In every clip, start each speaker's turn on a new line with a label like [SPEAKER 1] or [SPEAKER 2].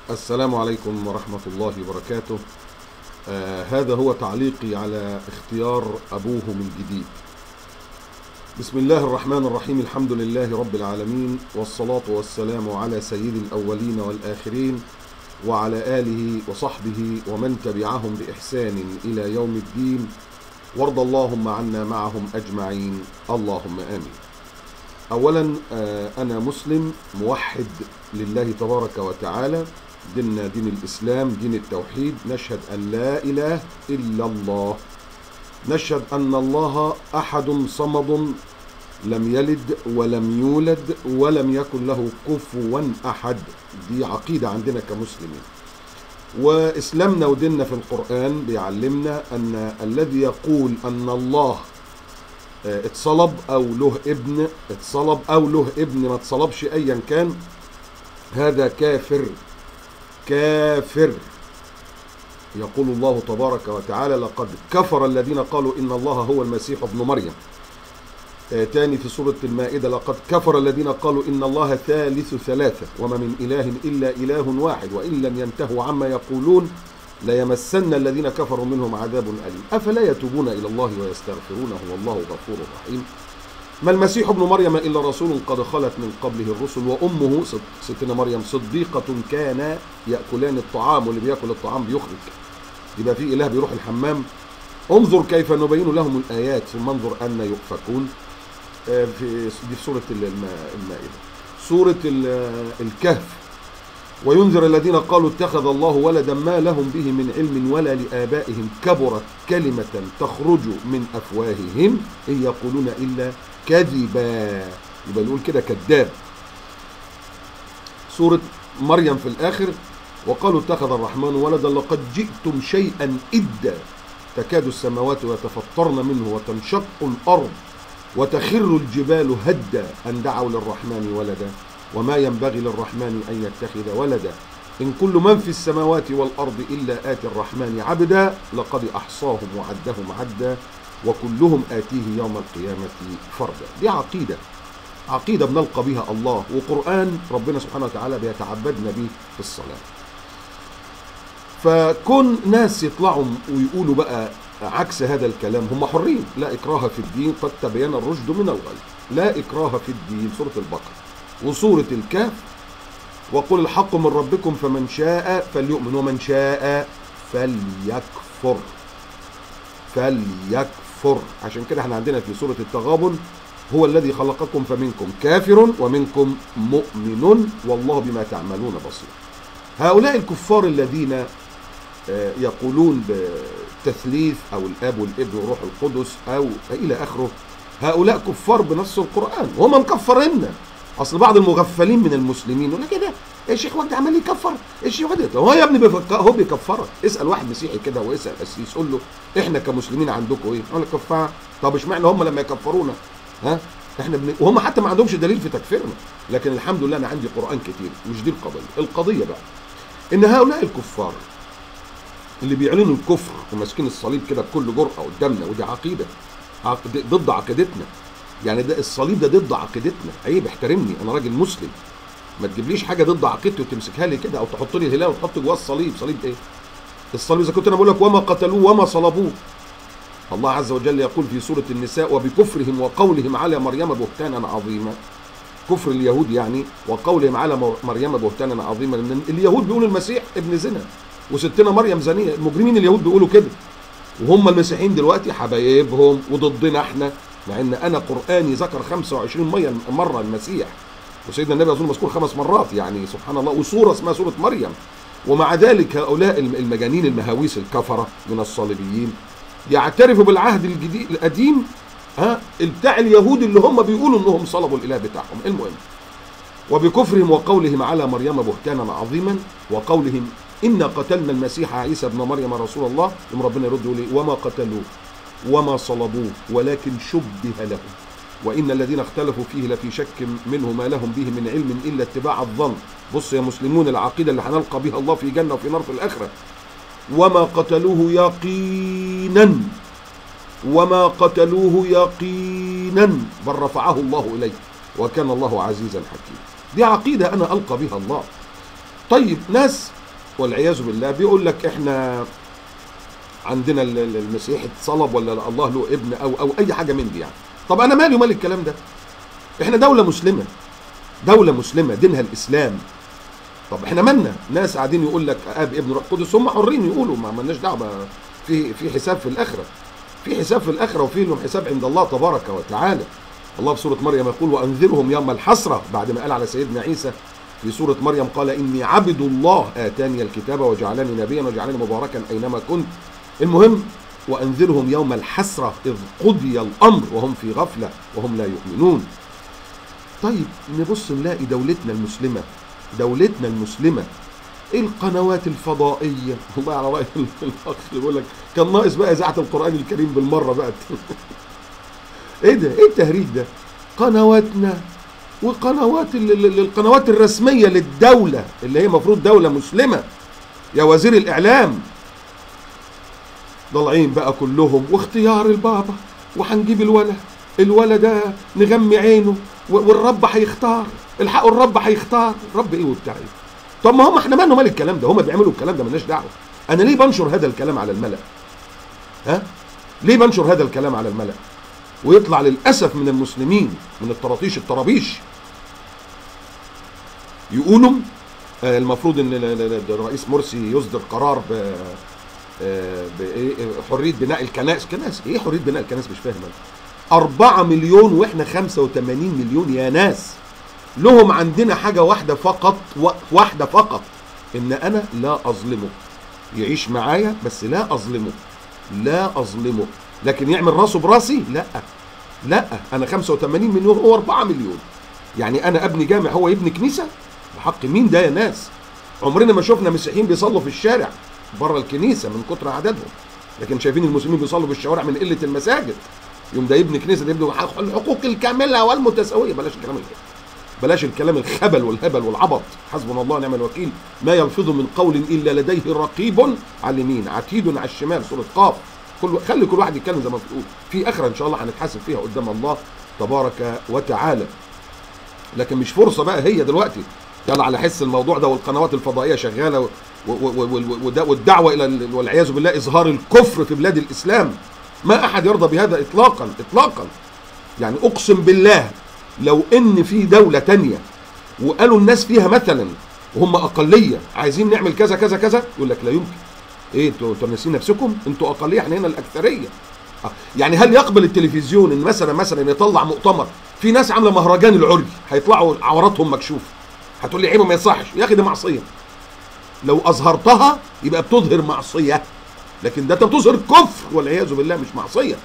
[SPEAKER 1] السلام عليكم ورحمة الله وبركاته. هذا هو تعليقي على اختيار أبوهم الجديد. بسم الله الرحمن الرحيم، الحمد لله رب العالمين، والصلاة والسلام على سيد الأولين والآخرين وعلى آله وصحبه ومن تبعهم بإحسان إلى يوم الدين، وارض اللهم عنا معهم أجمعين، اللهم آمين. أولا أنا مسلم موحد لله تبارك وتعالى، ديننا دين الإسلام، دين التوحيد، نشهد أن لا إله إلا الله، نشهد أن الله أحد صمد لم يلد ولم يولد ولم يكن له كفوا أحد. دي عقيدة عندنا كمسلمين، وإسلامنا وديننا في القرآن بيعلمنا أن الذي يقول أن الله اتصلب أو له ابن، اتصلب أو له ابن ما اتصلبش أيا كان، هذا كافر كافر. يقول الله تبارك وتعالى: لقد كفر الذين قالوا إن الله هو المسيح ابن مريم. تاني في سورة المائدة: لقد كفر الذين قالوا إن الله ثالث ثلاثة وما من إله إلا إله واحد وإن لم ينتهوا عما يقولون ليمسن الذين كفروا منهم عذاب أليم أفلا يتوبون إلى الله ويستغفرونه والله غفور رحيم. ما المسيح ابن مريم إلا رسول قد خلت من قبله الرسل وأمه ستنا مريم صديقة كانا يأكلان الطعام، واللي بيأكل الطعام بيخرج، يبقى في إله بيروح الحمام. انظر كيف نبين لهم الآيات ثم انظر أن يؤفكون. دي في سورة المائدة. سورة الكهف: وينذر الذين قالوا اتخذ الله ولدا ما لهم به من علم ولا لآبائهم كبرت كلمة تخرج من أفواههم إن يقولون إلا كذبا. يبقى نقول كده كذاب. سورة مريم في الآخر: وقالوا اتخذ الرحمن ولدا لقد جئتم شيئا إدا تكاد السماوات يتفطرن منه وتنشق الأرض وتخر الجبال هدا أن دعوا للرحمن ولدا وما ينبغي للرحمن أن يتخذ ولدا إن كل من في السماوات والأرض إلا آتي الرحمن عبدا لقد أحصاهم وعدهم عدا وكلهم آتيه يوم القيامة فردا. دي عقيدة بنلقى بها الله، وقرآن ربنا سبحانه وتعالى بيتعبدنا به في الصلاة. فكون ناس يطلعوا ويقولوا بقى عكس هذا الكلام، هم حرين، لا إكراه في الدين قد تبين الرشد من الغي. لا إكراه في الدين، سورة البقرة. وسورة الكهف: وقل الحق من ربكم فمن شاء فليؤمن ومن شاء فليكفر. عشان كده احنا عندنا في سورة التغابن: هو الذي خلقكم فمنكم كافر ومنكم مؤمن والله بما تعملون بصير. هؤلاء الكفار الذين يقولون بتثليث أو الآب والابن والروح القدس أو إلى آخره، هؤلاء كفار بنص القرآن وهم مكفرين. أصل بعض المغفلين من المسلمين يقول لك كده الشيخ وجدي عمال يكفر، الشيخ وجدي هو يا ابني هو بيكفرك. اسأل واحد مسيحي كده واسأل قسيس قول له احنا كمسلمين عندكم ايه؟ يقول لك كفار. طب اشمعنى هم لما يكفرونا احنا وهم حتى ما عندهمش دليل في تكفيرنا، لكن الحمد لله انا عندي قرآن كتير. مش دي القضية بقى ان هؤلاء الكفار اللي بيعلنوا الكفر وماسكين الصليب كده بكل جرأة قدامنا، ودي عقيدة ضد عقيدتنا. يعني ده الصليب ده ضد عقيدتنا، عيب، احترمني، انا راجل مسلم، ما تجيبليش حاجه ضد عقيدتي وتمسكها لي كده او تحط لي الهلال وتحط جواه الصليب. صليب ايه؟ الصليب اذا كنت انا بقول لك وما قتلوه وما صلبوه. الله عز وجل يقول في سوره النساء: وبكفرهم وقولهم على مريم بهتانا عظيما. كفر اليهود يعني، وقولهم على مريم بهتانا عظيما. لان اليهود بيقولوا المسيح ابن زنا وستنا مريم زانيه، المجرمين اليهود بيقولوا كده، وهم المسيحيين دلوقتي حبايبهم وضدنا احنا، مع ان انا قراني ذكر 25 مره المسيح، وسيدنا النبي اظن مذكور 5 مرات، يعني سبحان الله، وسوره اسمها سوره مريم. ومع ذلك هؤلاء المجانين المهاويس الكفره من الصليبيين يعترفوا بالعهد الجديد القديم بتاع اليهود اللي هم بيقولوا انهم صلبوا الاله بتاعهم. المهم: وبكفرهم وقولهم على مريم بهتانا عظيما وقولهم إنا قتلنا المسيح عيسى ابن مريم رسول الله. ثم ربنا يرد يقول: وما قتلوه وما صلبوه ولكن شبه لهم وإن الذين اختلفوا فيه لفي شك منه ما لهم به من علم إلا اتباع الظن. بص يا مسلمون العقيدة اللي هنلقى بها الله في جنة وفي نار في الآخرة: وما قتلوه يقينا بل رفعه الله إليه وكان الله عزيزا حكيما. دي عقيدة أنا ألقى بها الله. طيب ناس والعياذ بالله بيقول لك احنا عندنا المسيح اتصلب ولا الله له ابن او اي حاجه من دي يعني. طب انا مالي ومال الكلام ده؟ احنا دوله مسلمه، دوله مسلمه دينها الاسلام. طب احنا مالنا؟ ناس قاعدين يقول لك اب ابن روح قدس، هم حرين يقولوا، ما لناش دعوه. في حساب في الاخره، في حساب في الاخره، وفي لهم حساب عند الله تبارك وتعالى. الله في سوره مريم يقول وانذرهم يوم الحسره، بعد ما قال على سيدنا عيسى في سوره مريم قال اني عبد الله اتاني الكتاب وجعلني نبيا وجعلني مباركا اينما كنت. المهم وانذرهم يوم الحسره اذ قضي الامر وهم في غفله وهم لا يؤمنون. طيب نبص نلاقي دولتنا المسلمه، دولتنا المسلمه القنوات الفضائيه، والله على راي الاخ يقول لك كان ناقص بقى اذاعه القران الكريم بالمره بقى. ايه ده؟ ايه التهريج ده؟ قنواتنا وقنوات القنوات الرسميه للدوله اللي هي المفروض دوله مسلمه، يا وزير الاعلام، ضالعين بقى كلهم واختيار البابا، وهنجيب الولد ده نغمي عينه والرب هيختار، الحقوا الرب هيختار. رب ايه وبتاع ايه؟ طب ما هم احنا مالنا مال الكلام ده؟ هم بيعملوا الكلام ده مالناش دعوه. انا ليه بنشر هذا الكلام على الملأ؟ ها؟ ليه بنشر هذا الكلام على الملأ؟ ويطلع للاسف من المسلمين من الطرابيش يقولوا المفروض ان الرئيس مرسي يصدر قرار بحريه بناء الكنائس. كنائس ايه حريه بناء الكنائس؟ مش فاهم انا. 4 مليون واحنا 85 مليون يا ناس. لهم عندنا حاجه واحده فقط، ان انا لا اظلمه، يعيش معايا بس لا اظلمه، لكن يعمل راسه براسي لا. انا 85 مليون هو 4 مليون، يعني انا ابني جامع هو يبني كنيسه؟ بحق مين ده يا ناس؟ عمرنا ما شفنا مسيحيين بيصلوا في الشارع بره الكنيسه من كتر عددهم، لكن شايفين المسلمين بيصلوا في الشوارع من قله المساجد. يوم ده يبني كنيسه، ده يبني الحقوق الكامله والمتساويه. بلاش الكلام الخبل والهبل والعبط. حسبنا الله ونعم الوكيل. ما يلفظ من قول الا لديه رقيب على اليمين عتيد على الشمال، سوره قاف. خلي كل واحد يتكلم زي ما بتقول. في اخره ان شاء الله هنتحاسب فيها قدام الله تبارك وتعالى، لكن مش فرصه بقى هي دلوقتي يلا على حس الموضوع ده والقنوات الفضائيه شغاله والدعوه الى والعياذ بالله اظهار الكفر في بلاد الاسلام. ما احد يرضى بهذا اطلاقا. يعني اقسم بالله لو ان في دوله تانية وقالوا الناس فيها مثلا وهم اقليه عايزين نعمل كذا كذا كذا، يقول لك لا يمكن. ايه انتوا ناسين نفسكم؟ انتوا اقليه، احنا هنا الاكثريه. يعني هل يقبل التلفزيون ان مثلا يطلع مؤتمر في ناس عامله مهرجان العري، هيطلعوا عوراتهم مكشوفه؟ هتقول لي عيبه ما يصحش. يا اخي دي معصيه، لو اظهرتها يبقى بتظهر معصيه، لكن ده بتظهر كفر والعياذ بالله، مش معصيه.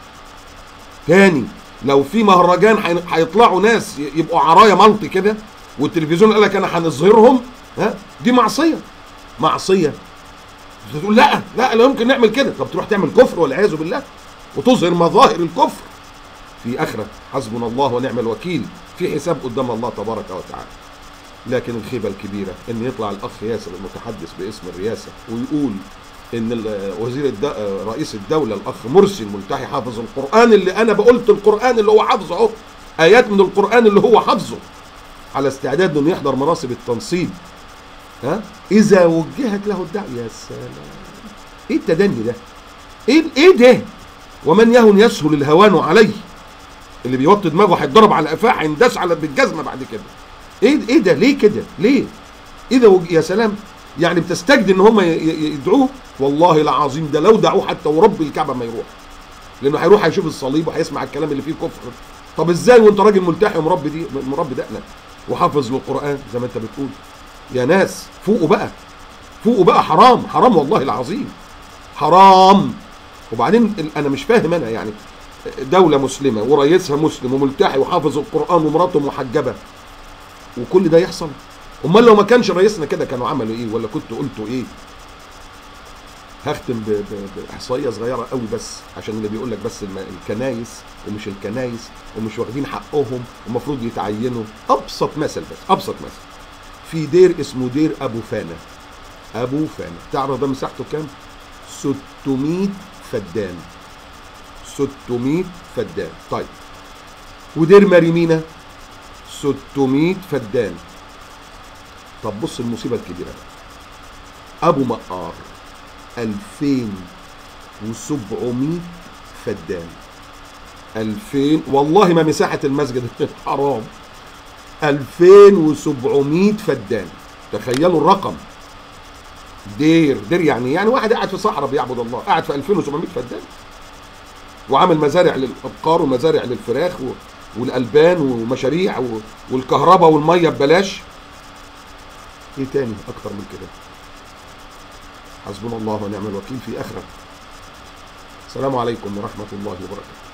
[SPEAKER 1] تاني، لو في مهرجان هيطلعوا ناس يبقوا عرايا ملط كده والتلفزيون قال لك انا هنظهرهم، دي معصيه. تقول لا يمكن نعمل كده. طب تروح تعمل كفر والعياذ بالله وتظهر مظاهر الكفر في اخره. حسبنا الله ونعم الوكيل، في حساب قدام الله تبارك وتعالى. لكن الخيبه الكبيره ان يطلع الاخ ياسر المتحدث باسم الرئاسه ويقول ان رئيس الدوله الاخ مرسي الملتحي حافظ القران، اللي انا بقولت القران اللي هو حافظه اهو، ايات من القران اللي هو حافظه، على استعداد انه يحضر مناصب التنصيب اذا وجهت له الدعوه. يا سلام، ايه التدني ده؟ ايه ده؟ ومن يهن يسهل الهوان عليه. اللي بيوطي دماغه هيتضرب على قفاه، هينداس على بالجزمه بعد كده. ايه ده؟ ليه كده؟ ليه؟ اذا يا سلام، يعني بتستجدي ان هم يدعوه؟ والله العظيم ده لو دعوه حتى ورب الكعبه ما يروح، لانه هيروح هيشوف الصليب وهيسمع الكلام اللي فيه كفر. طب ازاي وانت راجل ملتحي ومربي دقنك وحافظ للقران زي ما انت بتقول؟ يا ناس فوقوا بقى، حرام والله العظيم، حرام. وبعدين انا مش فاهم، انا يعني دوله مسلمه ورئيسها مسلم وملتحي وحافظ القران ومراته محجبه وكل ده يحصل؟ امال لو ما كانش رئيسنا كده كانوا عملوا ايه؟ ولا كنت قلتوا ايه؟ هختم باحصائيه صغيره قوي بس عشان اللي بيقول لك بس الكنايس ومش الكنايس ومش واخدين حقهم ومفروض يتعينوا. ابسط مثل في دير اسمه دير ابو فانا. تعرف ده مساحته كام؟ 600 فدان. 600 فدان. طيب، ودير مريمينا 600 فدان. طب بص المصيبة الكبيرة بقى. أبو مقار 2700 فدان. 2000 والله ما مساحة المسجد الحرام، 2700 فدان. تخيلوا الرقم. دير يعني واحد قاعد في صحراء بيعبد الله قاعد في 2700 فدان، وعامل مزارع للابقار ومزارع للفراخ والالبان ومشاريع والكهرباء والميه ببلاش. ايه تاني اكتر من كده؟ حسبنا الله ونعم الوكيل في اخره. السلام عليكم ورحمه الله وبركاته.